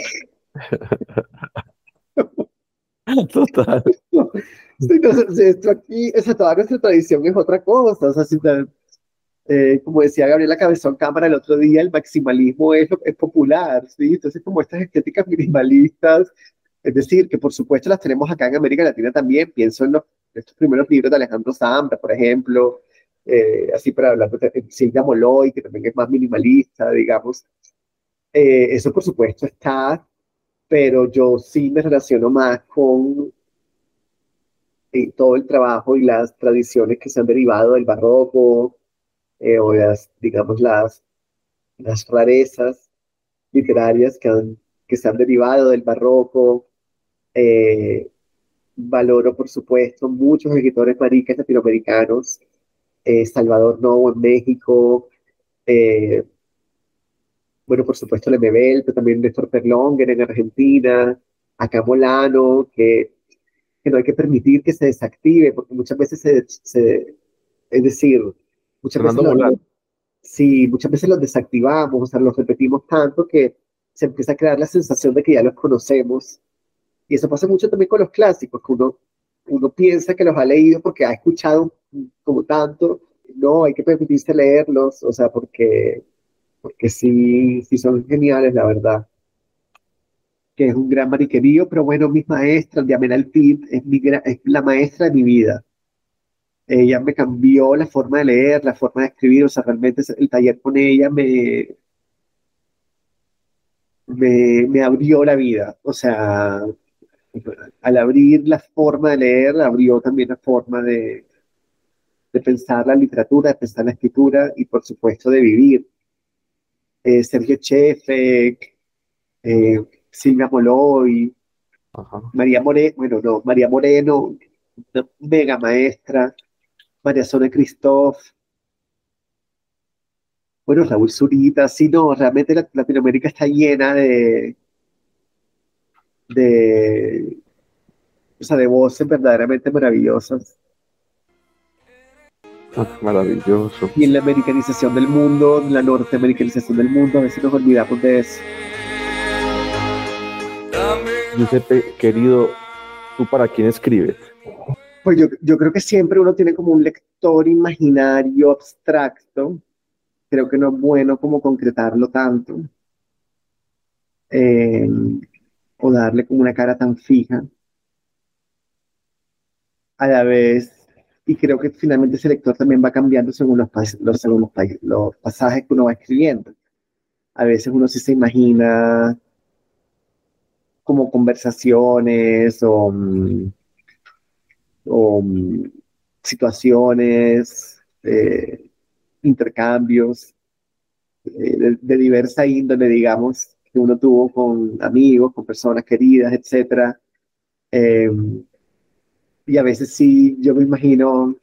Total. Sí, no, o sea, esto aquí, o sea, toda nuestra tradición es otra cosa, o sea, si te- eh, como decía Gabriela Cabezón Cámara el otro día, el maximalismo es, lo- es popular, ¿sí? Entonces, como estas estéticas minimalistas, es decir, que por supuesto las tenemos acá en América Latina también, pienso en los, estos primeros libros de Alejandro Zambra, por ejemplo, eh, así para hablar de Silvia Moloy, que también es más minimalista, digamos. Eh, eso por supuesto está, pero yo sí me relaciono más con eh, todo el trabajo y las tradiciones que se han derivado del barroco, eh, o las, digamos, las, las rarezas literarias que, han, que se han derivado del barroco. Eh, valoro, por supuesto, muchos escritores maricas latinoamericanos, eh, Salvador Novo en México, eh, bueno, por supuesto, Lemebel, pero también Néstor Perlongen en Argentina, acá Molano, que, que no hay que permitir que se desactive, porque muchas veces se, se es decir, muchas veces Fernando lo, Molano. sí, muchas veces los desactivamos, o sea, los repetimos tanto que se empieza a crear la sensación de que ya los conocemos. Y eso pasa mucho también con los clásicos, que uno, uno piensa que los ha leído porque ha escuchado como tanto. No, hay que permitirse leerlos, o sea, porque, porque sí, sí son geniales, la verdad. Que es un gran mariquerío, pero bueno, mis maestras, Diamela Alpid, es, mi, gra- es la maestra de mi vida. Ella me cambió la forma de leer, la forma de escribir, o sea, realmente el taller con ella me, me, me abrió la vida. O sea, al abrir la forma de leer, abrió también la forma de, de pensar la literatura, de pensar la escritura y por supuesto de vivir. Eh, Sergio Chefek, eh, Silvia Moloy, Ajá. María Moreno, bueno, no, María Moreno, una mega maestra, María Sonia Christoph, bueno, Raúl Zurita, sí, no, realmente la- Latinoamérica está llena de, de, o sea, de voces verdaderamente maravillosas. Ah, maravilloso. Y en la americanización del mundo, la norteamericanización del mundo, a veces nos olvidamos de eso. Giuseppe, querido, ¿tú para quién escribes? Pues yo, yo creo que siempre uno tiene como un lector imaginario abstracto. Creo que no es bueno como concretarlo tanto, eh, o darle como una cara tan fija a la vez. Y creo que finalmente ese lector también va cambiando según los, pas- los, según los, pa- los pasajes que uno va escribiendo. A veces uno sí se imagina como conversaciones o, mm, o mm, situaciones, eh, intercambios eh, de, de diversa índole, digamos, que uno tuvo con amigos, con personas queridas, etcétera. Eh, y a veces sí, yo me imagino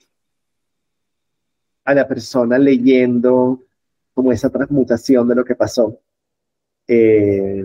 a la persona leyendo como esa transmutación de lo que pasó. Eh,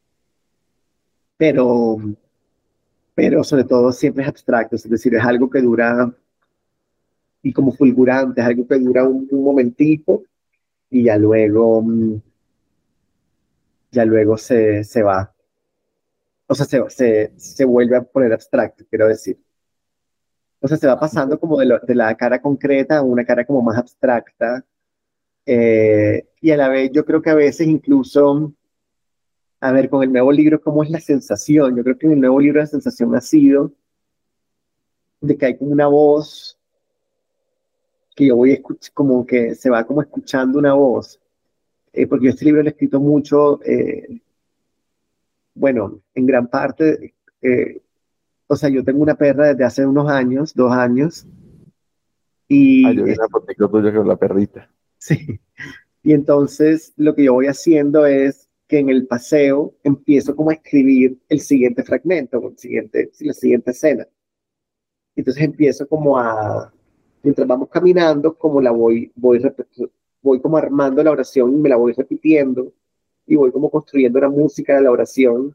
pero, pero sobre todo siempre es abstracto, es decir, es algo que dura y como fulgurante, es algo que dura un, un momentico y ya luego, mm, ya luego se, se va. O sea, se, se, se vuelve a poner abstracto, quiero decir. O sea, se va pasando como de, lo- de la cara concreta a una cara como más abstracta. eh, y a la vez, yo creo que a veces incluso, a ver, con el nuevo libro, ¿cómo es la sensación? Yo creo que en el nuevo libro la sensación ha sido de que hay como una voz que yo voy escuchando, como que se va como escuchando una voz. Eh, porque yo este libro lo he escrito mucho, eh, bueno, en gran parte, eh, o sea, yo tengo una perra desde hace unos años, dos años, Ah, yo y vi es- una foto tuya con la perrita. sí, y entonces lo que yo voy haciendo es que en el paseo empiezo como a escribir el siguiente fragmento, o el siguiente, sí, la siguiente escena. Entonces empiezo como a, mientras vamos caminando, como la voy, voy, rep- voy como armando la oración y me la voy repitiendo y voy como construyendo la música de la oración.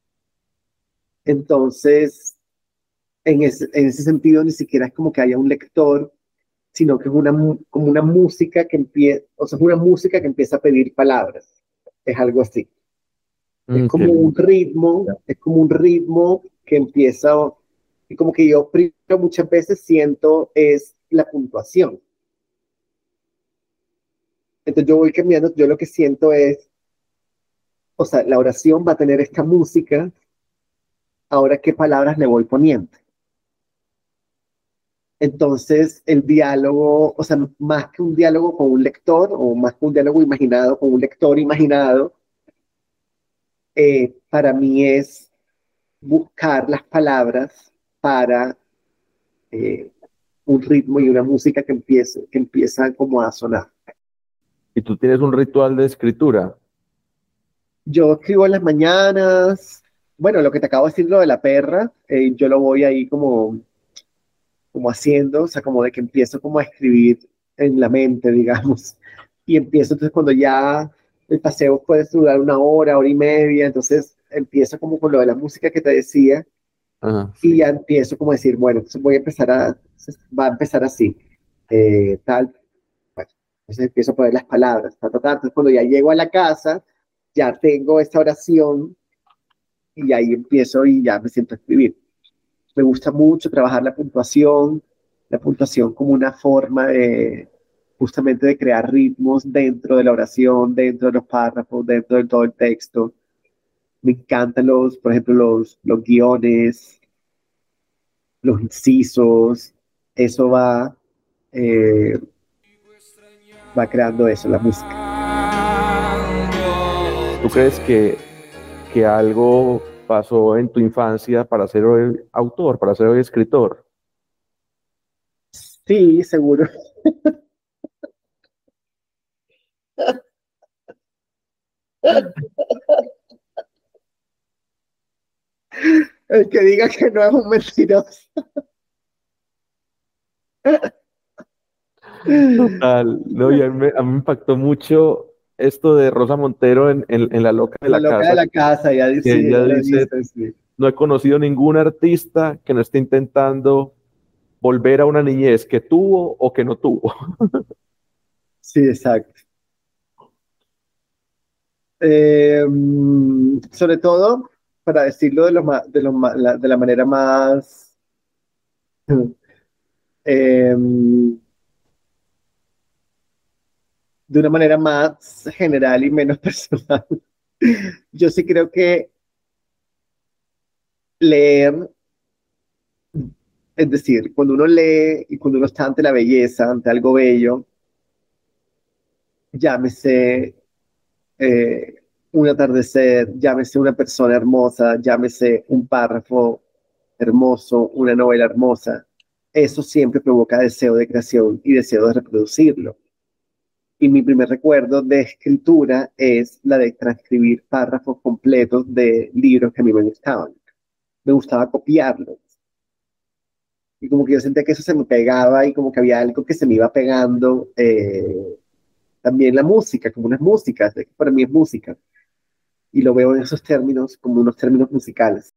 Entonces, en ese, en ese sentido, ni siquiera es como que haya un lector, sino que es una, mu- como una música que empieza, o sea, es una música que empieza a pedir palabras. Es algo así. Es Mm, qué como un lindo. ritmo, es como un ritmo que empieza, y como que yo primero muchas veces siento es la puntuación. Entonces yo voy cambiando, yo lo que siento es, o sea, la oración va a tener esta música, ahora qué palabras le voy poniendo. Entonces el diálogo, o sea, más que un diálogo con un lector o más que un diálogo imaginado con un lector imaginado, eh, para mí es buscar las palabras para eh, un ritmo y una música que empiece, que empieza como a sonar. ¿Y tú tienes un ritual de escritura? Yo escribo en las mañanas, bueno, lo que te acabo de decir, lo de la perra, eh, yo lo voy ahí como, como haciendo, o sea, como de que empiezo como a escribir en la mente, digamos, y empiezo entonces cuando ya el paseo puede durar una hora, hora y media, entonces empiezo como con lo de la música que te decía, Ajá, y sí. ya empiezo como a decir, bueno, entonces voy a empezar a, va a empezar así, eh, tal, bueno, entonces empiezo a poner las palabras, ta, ta, ta. Entonces cuando ya llego a la casa, ya tengo esta oración y ahí empiezo y ya me siento a escribir. Me gusta mucho trabajar la puntuación, la puntuación como una forma de justamente de crear ritmos dentro de la oración, dentro de los párrafos, dentro de todo el texto. Me encantan los, por ejemplo, los, los guiones, los incisos, eso va, eh, va creando eso, la música. ¿Tú crees que, que algo pasó en tu infancia para ser hoy autor, para ser hoy escritor? Sí, seguro. El que diga que no es un mentiroso. Total, no, y a mí, me, a mí me impactó mucho esto de Rosa Montero en, en, en La Loca de La la loca de Casa, la casa, ya que sí, ella ya lo dice, dice, sí. no he conocido ningún artista que no esté intentando volver a una niñez que tuvo o que no tuvo. Sí, exacto. Eh, mm, sobre todo, para decirlo de, lo ma- de, lo ma- la, de la manera más, eh, de una manera más general y menos personal. Yo sí creo que leer, es decir, cuando uno lee y cuando uno está ante la belleza, ante algo bello, llámese, eh, un atardecer, llámese una persona hermosa, llámese un párrafo hermoso, una novela hermosa, eso siempre provoca deseo de creación y deseo de reproducirlo. Y mi primer recuerdo de escritura es la de transcribir párrafos completos de libros que a mí me gustaban. Me gustaba copiarlos. Y como que yo sentía que eso se me pegaba y como que había algo que se me iba pegando. Eh, también la música, como unas músicas, de que para mí es música. Y lo veo en esos términos como unos términos musicales.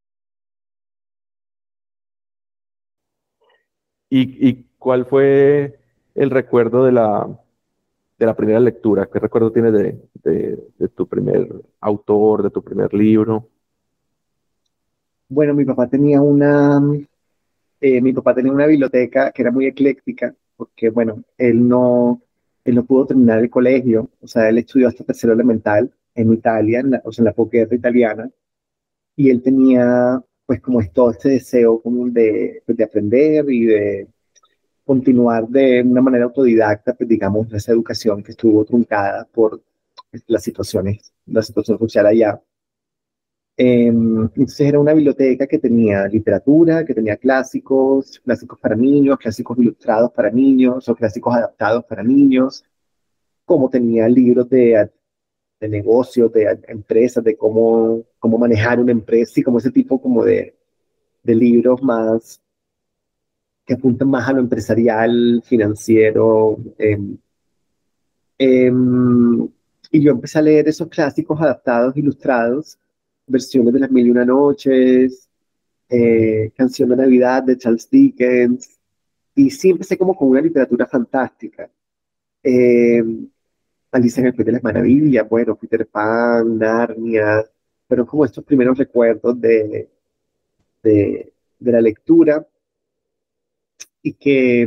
¿Y, y cuál fue el recuerdo de la, de la primera lectura? ¿Qué recuerdo tienes de, de, de tu primer autor, de tu primer libro? Bueno, mi papá tenía una, eh, mi papá tenía una biblioteca que era muy ecléctica, porque bueno, él no, él no pudo terminar el colegio, o sea, él estudió hasta tercero elemental en Italia, en la- o sea, en la posguerra italiana, y él tenía pues como es todo este deseo como de, pues, de aprender y de continuar de una manera autodidacta, pues digamos, esa educación que estuvo truncada por pues, las situaciones, la situación social allá. Eh, entonces era una biblioteca que tenía literatura, que tenía clásicos, clásicos para niños, clásicos ilustrados para niños o clásicos adaptados para niños, como tenía libros de, de negocios, de empresas, de cómo, cómo manejar una empresa y como ese tipo como de, de libros más que apuntan más a lo empresarial, financiero. Eh, eh, y yo empecé a leer esos clásicos adaptados, ilustrados, versiones de Las Mil y Una Noches, eh, Canción de Navidad de Charles Dickens, y sí empecé como con una literatura fantástica. Eh, Alicia en el País de las Maravillas, bueno, Peter Pan, Narnia, pero como estos primeros recuerdos de, de, de la lectura y que,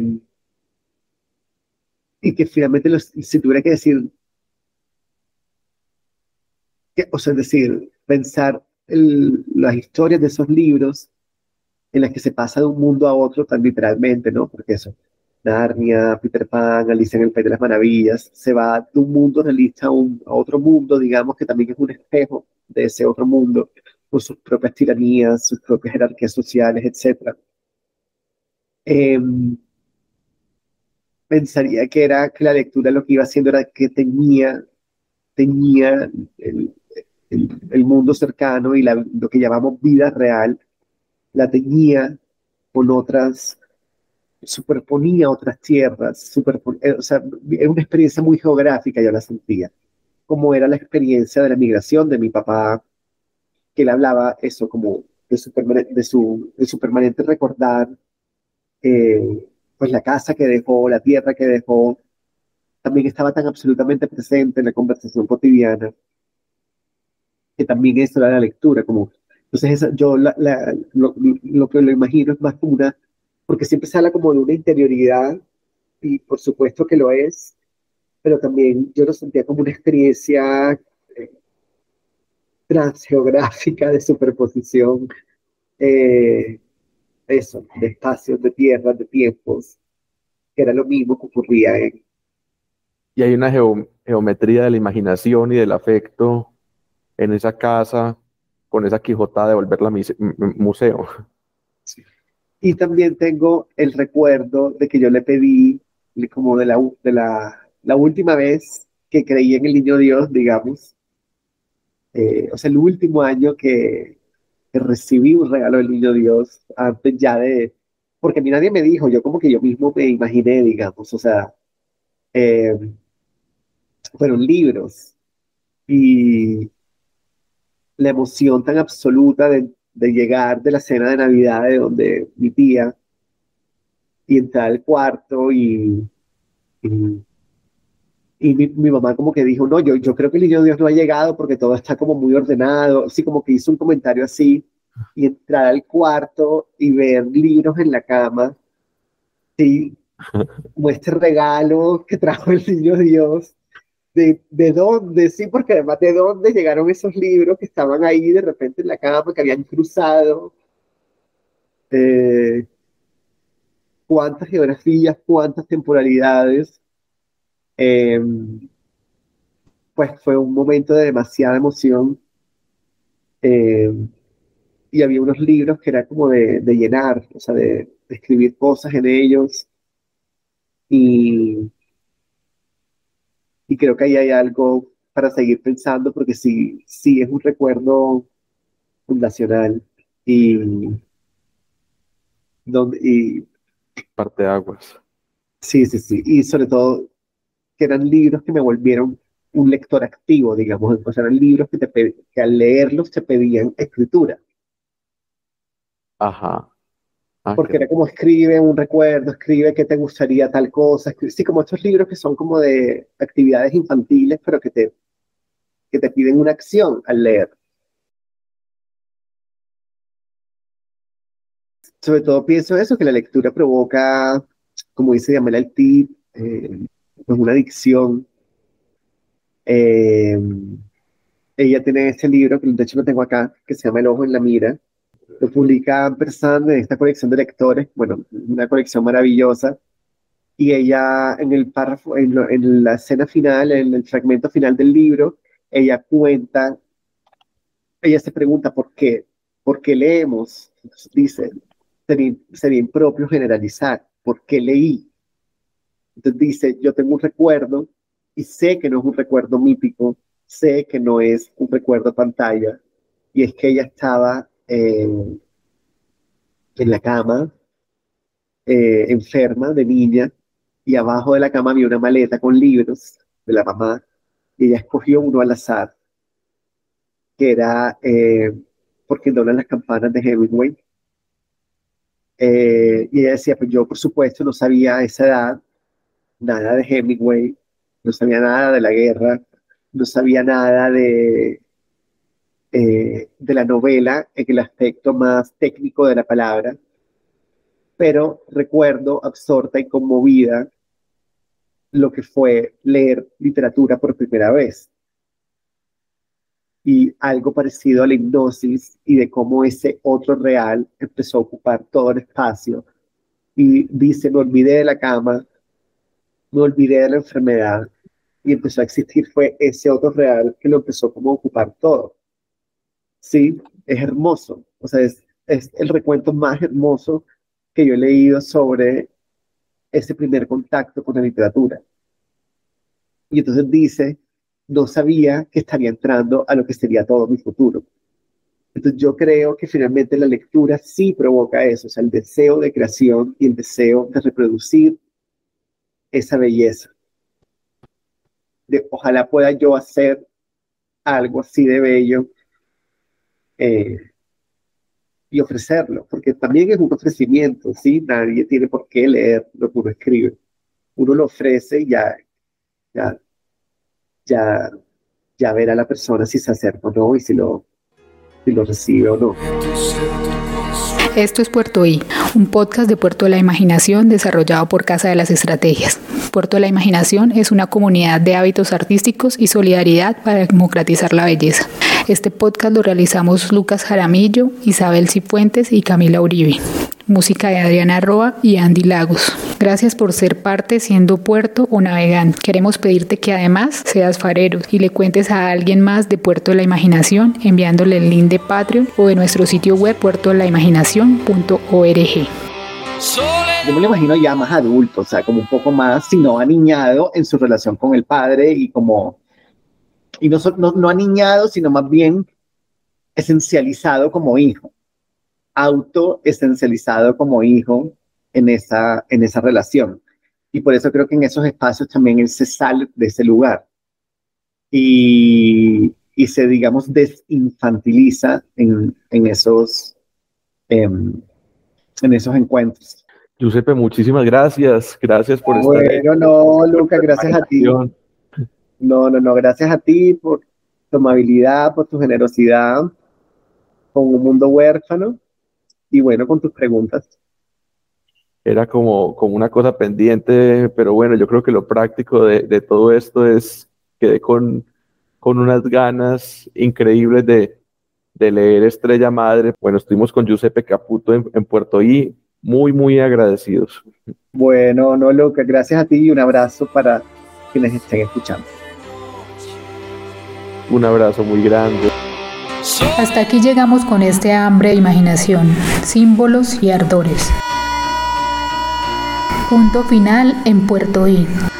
y que finalmente los, si tuviera que decir, que, o sea, es decir, pensar el, las historias de esos libros en las que se pasa de un mundo a otro tan literalmente, ¿no? Porque eso, Narnia, Peter Pan, Alicia en el País de las Maravillas, se va de un mundo realista a, un, a otro mundo, digamos, que también es un espejo de ese otro mundo, con sus propias tiranías, sus propias jerarquías sociales, etcétera. Eh, Pensaría que era que la lectura lo que iba haciendo era que tenía, tenía el, el, el mundo cercano y la, lo que llamamos vida real, la tenía con otras superponía otras tierras, superpon- eh, o sea, era una experiencia muy geográfica, yo la sentía, como era la experiencia de la migración de mi papá, que él hablaba eso como de su, permane- de su, de su permanente recordar, eh, pues la casa que dejó, la tierra que dejó, también estaba tan absolutamente presente en la conversación cotidiana, que también eso era la lectura, como, entonces esa- yo la- la- lo, lo que lo imagino es más como una, porque siempre se habla como de una interioridad, y por supuesto que lo es, pero también yo lo sentía como una experiencia eh, transgeográfica de superposición, eh, eso, de espacios, de tierras, de tiempos, que era lo mismo que ocurría en... Y hay una geo- geometría de la imaginación y del afecto en esa casa, con esa Quijotada de volverla mise- m- m- museo. Y también tengo el recuerdo de que yo le pedí, le- como de la, u- de la, la última vez que creí en el niño Dios, digamos, eh, o sea, el último año que, que recibí un regalo del niño Dios, antes ya de, porque a mí nadie me dijo, yo como que yo mismo me imaginé, digamos, o sea, eh, fueron libros y la emoción tan absoluta de, de llegar de la cena de Navidad de donde mi tía y entrar al cuarto y, y, y mi, mi mamá como que dijo, no, yo, yo creo que el niño Dios no ha llegado porque todo está como muy ordenado, así como que hizo un comentario así, y entrar al cuarto y ver libros en la cama, sí, como este regalo que trajo el niño Dios. ¿De, de dónde? Sí, porque además de dónde llegaron esos libros que estaban ahí de repente en la cama, que habían cruzado, eh, cuántas geografías, cuántas temporalidades. Eh, pues fue un momento de demasiada emoción. Eh, y había unos libros que era como de, de llenar, o sea, de, de escribir cosas en ellos. Y, y creo que ahí hay algo para seguir pensando, porque sí, sí es un recuerdo fundacional. Y, donde, y Parte de aguas. sí, sí, sí. Y sobre todo que eran libros que me volvieron un lector activo, digamos. O sea, eran libros que, te, pe- que al leerlos te pedían escritura. Ajá. Ah, qué Porque era rico. como escribe un recuerdo, escribe qué te gustaría tal cosa. escri- Sí, como estos libros que son como de actividades infantiles, pero que te, que te piden una acción al leer. Sobre todo pienso eso, que la lectura provoca, como dice Yamela Altit, eh, pues una adicción. Eh, Ella tiene este libro, que de hecho lo tengo acá, que se llama El ojo en la mira. Lo publica Ampersand en esta colección de lectores, bueno, una colección maravillosa. Y ella en el párrafo, en, lo- en la escena final, en el fragmento final del libro, ella cuenta, ella se pregunta por qué, por qué leemos. Entonces dice, sería, sería impropio generalizar, ¿por qué leí? Entonces dice, yo tengo un recuerdo y sé que no es un recuerdo mítico, sé que no es un recuerdo pantalla, y es que ella estaba eh, en la cama, eh, enferma de niña, y abajo de la cama había una maleta con libros de la mamá, y ella escogió uno al azar, que era eh, ¿Por qué doblan las campanas de Hemingway? Eh, y ella decía, pues yo por supuesto no sabía a esa edad nada de Hemingway, no sabía nada de la guerra, no sabía nada de, eh, de la novela en el aspecto más técnico de la palabra, pero recuerdo absorta y conmovida lo que fue leer literatura por primera vez, y algo parecido a la hipnosis y de cómo ese otro real empezó a ocupar todo el espacio. Y dice, me olvidé de la cama, me olvidé de la enfermedad, y empezó a existir fue ese otro real que lo empezó como a ocupar todo. Sí, es hermoso. O sea, es, es el recuento más hermoso que yo he leído sobre ese primer contacto con la literatura. Y entonces dice, no sabía que estaría entrando a lo que sería todo mi futuro. Entonces yo creo que finalmente la lectura sí provoca eso, o sea, el deseo de creación y el deseo de reproducir esa belleza. De, ojalá pueda yo hacer algo así de bello, eh, y ofrecerlo, porque también es un ofrecimiento, ¿sí? Nadie tiene por qué leer lo que uno escribe. Uno lo ofrece y ya, ya, ya, ya verá la persona si se acerca o no, y si lo, si lo recibe o no. Esto es Puerto I, un podcast de Puerto de la Imaginación desarrollado por Casa de las Estrategias. Puerto de la Imaginación es una comunidad de hábitos artísticos y solidaridad para democratizar la belleza. Este podcast lo realizamos Lucas Jaramillo, Isabel Cifuentes y Camila Uribe. Música de Adriana Roa y Andy Lagos. Gracias por ser parte siendo puerto o navegante. Queremos pedirte que además seas farero y le cuentes a alguien más de Puerto de la Imaginación enviándole el link de Patreon o de nuestro sitio web puerto de la imaginación punto org. Yo me lo imagino ya más adulto, o sea, como un poco más, si no aniñado en su relación con el padre, y como, y no, no, no aniñado, sino más bien esencializado como hijo, auto esencializado como hijo en esa, en esa relación. Y por eso creo que en esos espacios también él se sale de ese lugar y, y se, digamos, desinfantiliza en, en, esos, en, en esos encuentros. Giuseppe, muchísimas gracias. Gracias por estar ahí. Bueno, no, Luca, Por la gracias a ti. imaginación. No, no, no, gracias a ti por tu amabilidad, por tu generosidad con un mundo huérfano y bueno, con tus preguntas. Era como, como una cosa pendiente, pero bueno, yo creo que lo práctico de, de todo esto es quedé con, con unas ganas increíbles de, de leer Estrella Madre. Bueno, estuvimos con Giuseppe Caputo en, en Puerto I, muy, muy agradecidos. Bueno, no, Luca, gracias a ti y un abrazo para quienes estén escuchando. un abrazo muy grande. Hasta aquí llegamos con este hambre de imaginación, símbolos y ardores. Punto final en Puerto I.